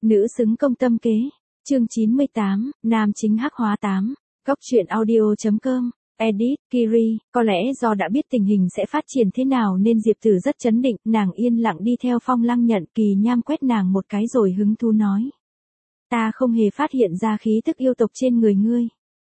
Nữ xứng công tâm kế. Chương 98, nam chính hắc hóa 8. Góc truyện audio.com. Edit, Kiri, có lẽ do đã biết tình hình sẽ phát triển thế nào nên Diệp Tử rất chấn định, nàng yên lặng đi theo Phong Lăng Nhận. Kỳ Nham quét nàng một cái rồi hứng thú nói. Ta không hề phát hiện ra khí tức yêu tộc trên người ngươi.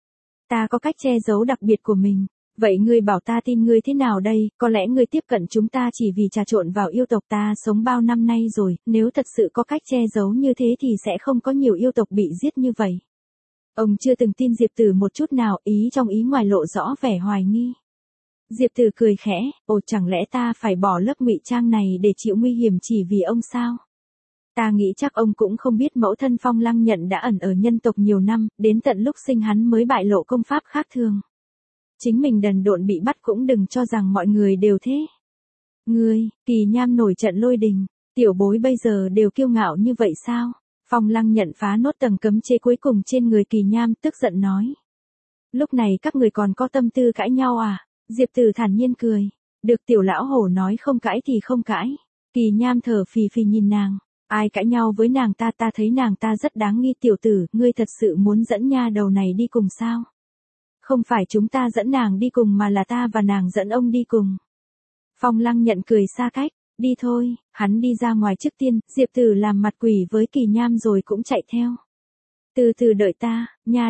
Ta có cách che giấu đặc biệt của mình. Vậy ngươi bảo ta tin ngươi thế nào đây, có lẽ ngươi tiếp cận chúng ta chỉ vì trà trộn vào yêu tộc, ta sống bao năm nay rồi, nếu thật sự có cách che giấu như thế thì sẽ không có nhiều yêu tộc bị giết như vậy. Ông chưa từng tin Diệp Tử một chút nào, ý trong ý ngoài lộ rõ vẻ hoài nghi. Diệp Tử cười khẽ, ồ chẳng lẽ ta phải bỏ lớp ngụy trang này để chịu nguy hiểm chỉ vì ông sao? Ta nghĩ chắc ông cũng không biết mẫu thân Phong Lăng Nhận đã ẩn ở nhân tộc nhiều năm, đến tận lúc sinh hắn mới bại lộ công pháp khác thường. Chính mình đần độn bị bắt cũng đừng cho rằng mọi người đều thế. Ngươi, Kỳ Nham nổi trận lôi đình, tiểu bối bây giờ đều kiêu ngạo như vậy sao? Phong Lăng Nhận phá nốt tầng cấm chế cuối cùng trên người Kỳ Nham, tức giận nói. Lúc này các người còn có tâm tư cãi nhau à? Diệp Tử thản nhiên cười. Được, tiểu lão hổ nói không cãi thì không cãi. Kỳ Nham thở phì phì nhìn nàng. Ai cãi nhau với nàng ta, ta thấy nàng ta rất đáng nghi. Tiểu tử, ngươi thật sự muốn dẫn nha đầu này đi cùng sao? Không phải chúng ta dẫn nàng đi cùng mà là ta và nàng dẫn ông đi cùng. Phong Lăng Nhận cười xa cách. Đi thôi, hắn đi ra ngoài trước tiên, Diệp Tử làm mặt quỷ với Kỳ Nham rồi cũng chạy theo. Từ từ đợi ta,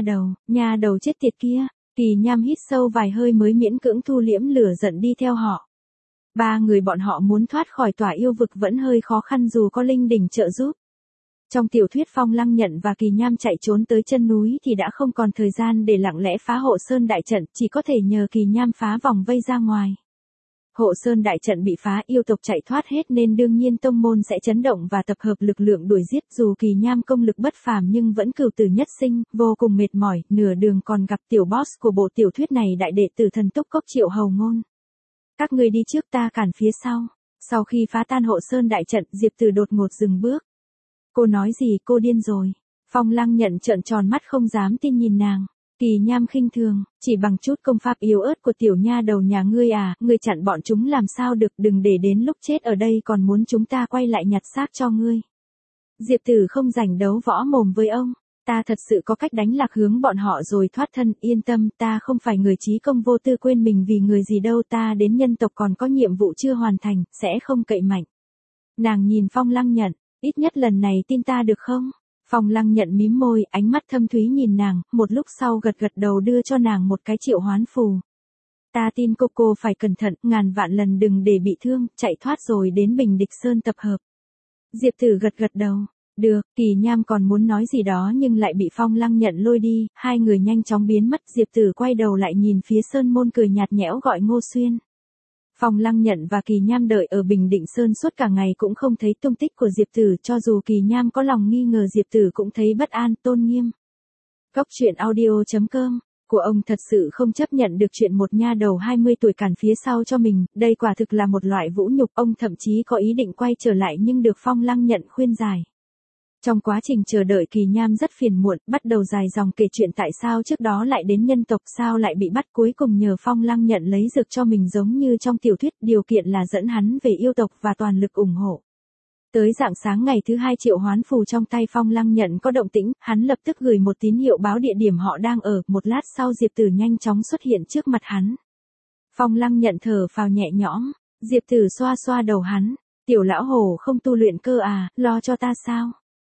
nha đầu chết tiệt kia. Kỳ Nham hít sâu vài hơi mới miễn cưỡng thu liễm lửa giận đi theo họ. Ba người bọn họ muốn thoát khỏi tòa yêu vực vẫn hơi khó khăn dù có linh đỉnh trợ giúp. Trong tiểu thuyết Phong Lăng Nhận và Kỳ Nham chạy trốn tới chân núi thì đã không còn thời gian để lặng lẽ phá hộ sơn đại trận, chỉ có thể nhờ Kỳ Nham phá vòng vây ra ngoài. Hộ sơn đại trận bị phá, yêu tộc chạy thoát hết nên đương nhiên tông môn sẽ chấn động và tập hợp lực lượng đuổi giết. Dù Kỳ Nham công lực bất phàm nhưng vẫn cửu tử nhất sinh, vô cùng mệt mỏi, nửa đường còn gặp tiểu boss của bộ tiểu thuyết này, đại đệ tử Thần Túc Cốc Triệu Hầu Ngôn. Các ngươi đi trước, ta cản phía sau. Sau khi phá tan hộ sơn đại trận, Diệp Tử đột ngột dừng bước. Cô nói gì, cô điên rồi? Phong Lăng Nhận trợn tròn mắt không dám tin nhìn nàng. Kỳ Nham khinh thường, chỉ bằng chút công pháp yếu ớt của tiểu nha đầu nhà ngươi à, ngươi chặn bọn chúng làm sao được, đừng để đến lúc chết ở đây còn muốn chúng ta quay lại nhặt xác cho ngươi. Diệp Tử không rảnh đấu võ mồm với ông, ta thật sự có cách đánh lạc hướng bọn họ rồi thoát thân, yên tâm, ta không phải người trí công vô tư quên mình vì người gì đâu, ta đến nhân tộc còn có nhiệm vụ chưa hoàn thành, sẽ không cậy mạnh. Nàng nhìn Phong Lăng Nhận, ít nhất lần này tin ta được không? Phong Lăng Nhận mím môi, ánh mắt thâm thúy nhìn nàng, một lúc sau gật gật đầu đưa cho nàng một cái triệu hoán phù. Ta tin cô phải cẩn thận, ngàn vạn lần đừng để bị thương, chạy thoát rồi đến Bình Địch Sơn tập hợp. Diệp Tử gật gật đầu. Được, Kỳ Nham còn muốn nói gì đó nhưng lại bị Phong Lăng Nhận lôi đi, hai người nhanh chóng biến mất. Diệp Tử quay đầu lại nhìn phía Sơn Môn cười nhạt nhẽo gọi Ngô Xuyên. Phong Lăng Nhận và Kỳ Nham đợi ở Bình Định Sơn suốt cả ngày cũng không thấy tung tích của Diệp Tử, cho dù Kỳ Nham có lòng nghi ngờ Diệp Tử cũng thấy bất an, tôn nghiêm. Góc truyện audio.com, của ông thật sự không chấp nhận được chuyện một nha đầu 20 tuổi cản phía sau cho mình, đây quả thực là một loại vũ nhục, ông thậm chí có ý định quay trở lại nhưng được Phong Lăng Nhận khuyên giải. Trong quá trình chờ đợi Kỳ Nham rất phiền muộn, bắt đầu dài dòng kể chuyện tại sao trước đó lại đến nhân tộc, sao lại bị bắt, cuối cùng nhờ Phong Lăng Nhận lấy dược cho mình giống như trong tiểu thuyết, điều kiện là dẫn hắn về yêu tộc và toàn lực ủng hộ. Tới rạng sáng ngày thứ hai triệu hoán phù trong tay Phong Lăng Nhận có động tĩnh, hắn lập tức gửi một tín hiệu báo địa điểm họ đang ở, một lát sau Diệp Tử nhanh chóng xuất hiện trước mặt hắn. Phong Lăng Nhận thở phào nhẹ nhõm, Diệp Tử xoa xoa đầu hắn, tiểu lão hổ không tu luyện cơ à, lo cho ta sao?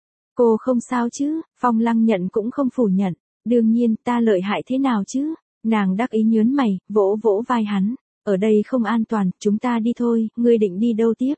Cô không sao chứ? Phong Lăng Nhận cũng không phủ nhận. Đương nhiên, ta lợi hại thế nào chứ? Nàng đắc ý nhớn mày, vỗ vỗ vai hắn. Ở đây không an toàn, chúng ta đi thôi, ngươi định đi đâu tiếp?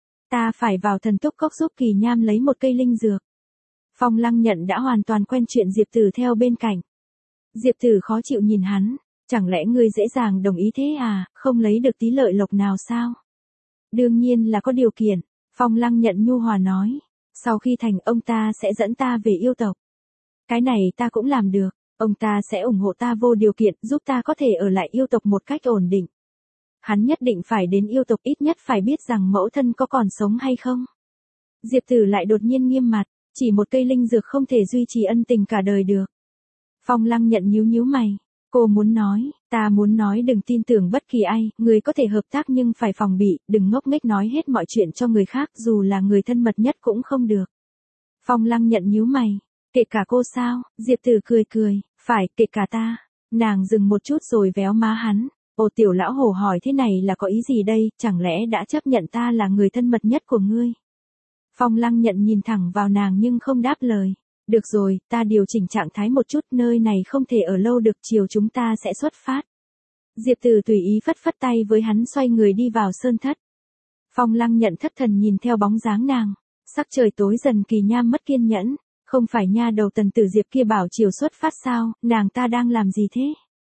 Ta phải vào Thần Túc Cốc giúp Kỳ Nham lấy một cây linh dược. Phong Lăng Nhận đã hoàn toàn quen chuyện Diệp Tử theo bên cạnh. Diệp Tử khó chịu nhìn hắn. Chẳng lẽ ngươi dễ dàng đồng ý thế à, không lấy được tí lợi lộc nào sao? Đương nhiên là có điều kiện. Phong Lăng Nhận nhu hòa nói. Sau khi thành, ông ta sẽ dẫn ta về yêu tộc. Cái này ta cũng làm được, ông ta sẽ ủng hộ ta vô điều kiện, giúp ta có thể ở lại yêu tộc một cách ổn định. Hắn nhất định phải đến yêu tộc, ít nhất phải biết rằng mẫu thân có còn sống hay không. Diệp Tử lại đột nhiên nghiêm mặt, chỉ một cây linh dược không thể duy trì ân tình cả đời được. Phong Lăng Nhận nhíu nhíu mày, cô muốn nói, ta muốn nói đừng tin tưởng bất kỳ ai, người có thể hợp tác nhưng phải phòng bị, đừng ngốc nghếch nói hết mọi chuyện cho người khác dù là người thân mật nhất cũng không được. Phong Lăng Nhận nhíu mày. Kể cả cô sao? Diệp Tử cười cười. Phải, kể cả ta. Nàng dừng một chút rồi véo má hắn. Ồ, Tiểu lão hổ hỏi thế này là có ý gì đây, chẳng lẽ đã chấp nhận ta là người thân mật nhất của ngươi? Phong Lăng Nhận nhìn thẳng vào nàng nhưng không đáp lời. Được rồi, ta điều chỉnh trạng thái một chút, nơi này không thể ở lâu được, chiều chúng ta sẽ xuất phát. Diệp Tử tùy ý phất phất tay với hắn, xoay người đi vào sơn thất. Phong Lăng Nhận thất thần nhìn theo bóng dáng nàng. Sắc trời tối dần, Kỳ Nham mất kiên nhẫn. Không phải nha đầu Tần Tử Diệp kia bảo chiều xuất phát sao, nàng ta đang làm gì thế?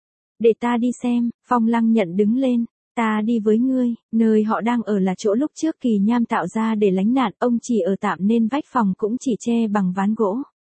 Để ta đi xem. Phong Lăng Nhận đứng lên. Ta đi với ngươi. Nơi họ đang ở là chỗ lúc trước Kỳ Nham tạo ra để lánh nạn, ông chỉ ở tạm nên vách phòng cũng chỉ che bằng ván gỗ.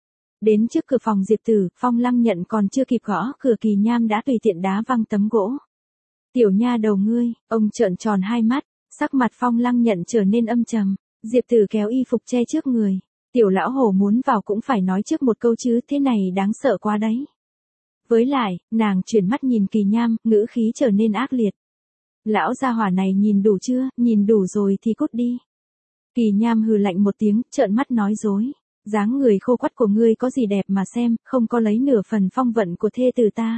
Đến trước cửa phòng Diệp Tử, Phong Lăng Nhận còn chưa kịp gõ cửa, Kỳ Nham đã tùy tiện đá văng tấm gỗ. Tiểu nha đầu ngươi. Ông trợn tròn hai mắt, sắc mặt Phong Lăng Nhận trở nên âm trầm. Diệp Tử kéo y phục che trước người. Tiểu lão hổ muốn vào cũng phải nói trước một câu chứ, thế này đáng sợ quá đấy. Với lại, nàng chuyển mắt nhìn Kỳ Nham, ngữ khí trở nên ác liệt. Lão gia hỏa này nhìn đủ chưa, nhìn đủ rồi thì cút đi. Kỳ Nham hừ lạnh một tiếng, trợn mắt nói dối. Dáng người khô quắt của ngươi có gì đẹp mà xem, không có lấy nửa phần phong vận của thê tử ta.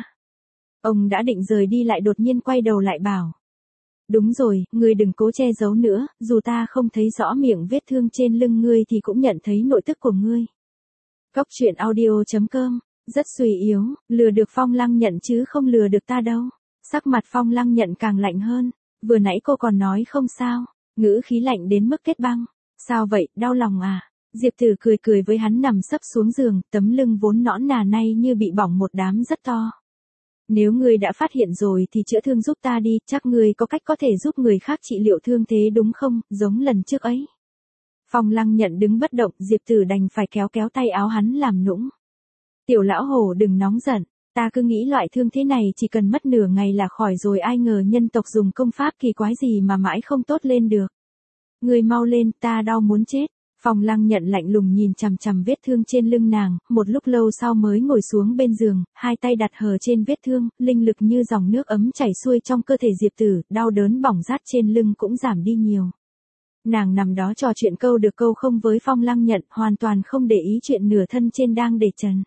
Ông đã định rời đi lại đột nhiên quay đầu lại bảo. Đúng rồi, ngươi đừng cố che giấu nữa, dù ta không thấy rõ miệng vết thương trên lưng ngươi thì cũng nhận thấy nội tức của ngươi. Cốc truyện audio.com, rất suy yếu, lừa được Phong Lăng Nhận chứ không lừa được ta đâu. Sắc mặt Phong Lăng Nhận càng lạnh hơn, vừa nãy cô còn nói không sao, ngữ khí lạnh đến mức kết băng. Sao vậy, đau lòng à? Diệp Tử cười cười với hắn, nằm sấp xuống giường, tấm lưng vốn nõn nà nay như bị bỏng một đám rất to. Nếu ngươi đã phát hiện rồi thì chữa thương giúp ta đi, chắc ngươi có cách có thể giúp người khác trị liệu thương thế đúng không, giống lần trước ấy. Phong Lăng Nhận đứng bất động, Diệp Tử đành phải kéo kéo tay áo hắn làm nũng. Tiểu lão hổ đừng nóng giận, ta cứ nghĩ loại thương thế này chỉ cần mất nửa ngày là khỏi rồi, ai ngờ nhân tộc dùng công pháp kỳ quái gì mà mãi không tốt lên được. Ngươi mau lên, ta đau muốn chết. Phong Lăng Nhận lạnh lùng nhìn chằm chằm vết thương trên lưng nàng, một lúc lâu sau mới ngồi xuống bên giường, hai tay đặt hờ trên vết thương, linh lực như dòng nước ấm chảy xuôi trong cơ thể Diệp Tử, đau đớn bỏng rát trên lưng cũng giảm đi nhiều. Nàng nằm đó trò chuyện câu được câu không với Phong Lăng Nhận, hoàn toàn không để ý chuyện nửa thân trên đang để trần.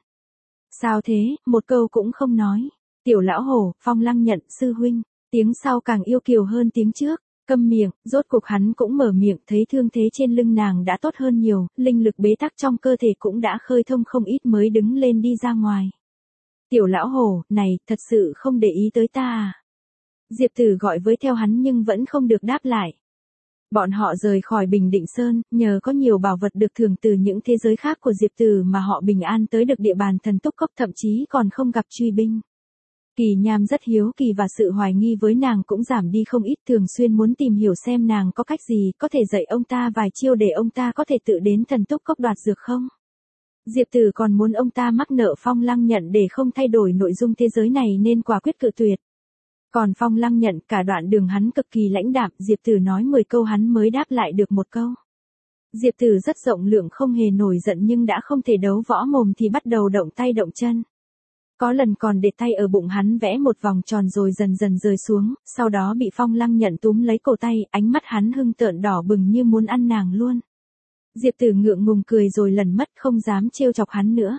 Sao thế, một câu cũng không nói. Tiểu lão hổ, Phong Lăng Nhận, sư huynh. Tiếng sau càng yêu kiều hơn tiếng trước. Câm miệng, rốt cuộc hắn cũng mở miệng, thấy thương thế trên lưng nàng đã tốt hơn nhiều, linh lực bế tắc trong cơ thể cũng đã khơi thông không ít mới đứng lên đi ra ngoài. Tiểu lão hổ, này, thật sự không để ý tới ta à? Diệp Tử gọi với theo hắn nhưng vẫn không được đáp lại. Bọn họ rời khỏi Bình Định Sơn, nhờ có nhiều bảo vật được thưởng từ những thế giới khác của Diệp Tử mà họ bình an tới được địa bàn Thần Túc Cốc, thậm chí còn không gặp truy binh. Kỳ Nham rất hiếu kỳ và sự hoài nghi với nàng cũng giảm đi không ít, thường xuyên muốn tìm hiểu xem nàng có cách gì có thể dạy ông ta vài chiêu để ông ta có thể tự đến Thần Túc Cốc đoạt dược không. Diệp Tử còn muốn ông ta mắc nợ Phong Lăng Nhận để không thay đổi nội dung thế giới này nên quả quyết cự tuyệt. Còn Phong Lăng Nhận, cả đoạn đường hắn cực kỳ lãnh đạm, Diệp Tử nói 10 câu hắn mới đáp lại được một câu. Diệp Tử rất rộng lượng, không hề nổi giận, nhưng đã không thể đấu võ mồm thì bắt đầu động tay động chân. Có lần còn để tay ở bụng hắn vẽ một vòng tròn rồi dần dần rơi xuống, sau đó bị Phong Lăng Nhận túm lấy cổ tay, ánh mắt hắn hưng tợn đỏ bừng như muốn ăn nàng luôn. Diệp Tử ngượng ngùng cười rồi lần mất, không dám trêu chọc hắn nữa.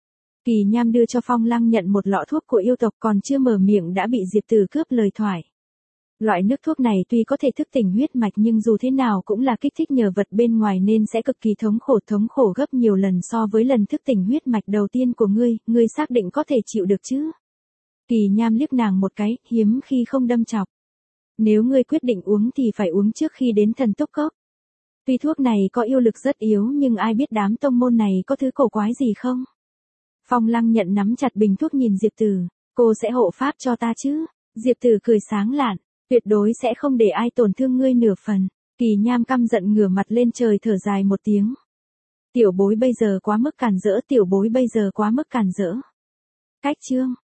Kỳ Nham đưa cho Phong Lăng Nhận một lọ thuốc của yêu tộc, còn chưa mở miệng đã bị Diệp Tử cướp lời thoại. Loại nước thuốc này tuy có thể thức tỉnh huyết mạch nhưng dù thế nào cũng là kích thích nhờ vật bên ngoài nên sẽ cực kỳ thống khổ gấp nhiều lần so với lần thức tỉnh huyết mạch đầu tiên của ngươi xác định có thể chịu được chứ? Kỳ Nham liếc nàng một cái, hiếm khi không đâm chọc. Nếu ngươi quyết định uống thì phải uống trước khi đến Thần Túc Cốc. Tuy thuốc này có yêu lực rất yếu nhưng ai biết đám tông môn này có thứ cổ quái gì không? Phong Lăng Nhận nắm chặt bình thuốc nhìn Diệp Tử, cô sẽ hộ pháp cho ta chứ? Diệp Tử cười sáng lạn, tuyệt đối sẽ không để ai tổn thương ngươi nửa phần. Kỳ Nham căm giận ngửa mặt lên trời thở dài một tiếng. Tiểu bối bây giờ quá mức càn rỡ, tiểu bối bây giờ quá mức càn rỡ. Cách chương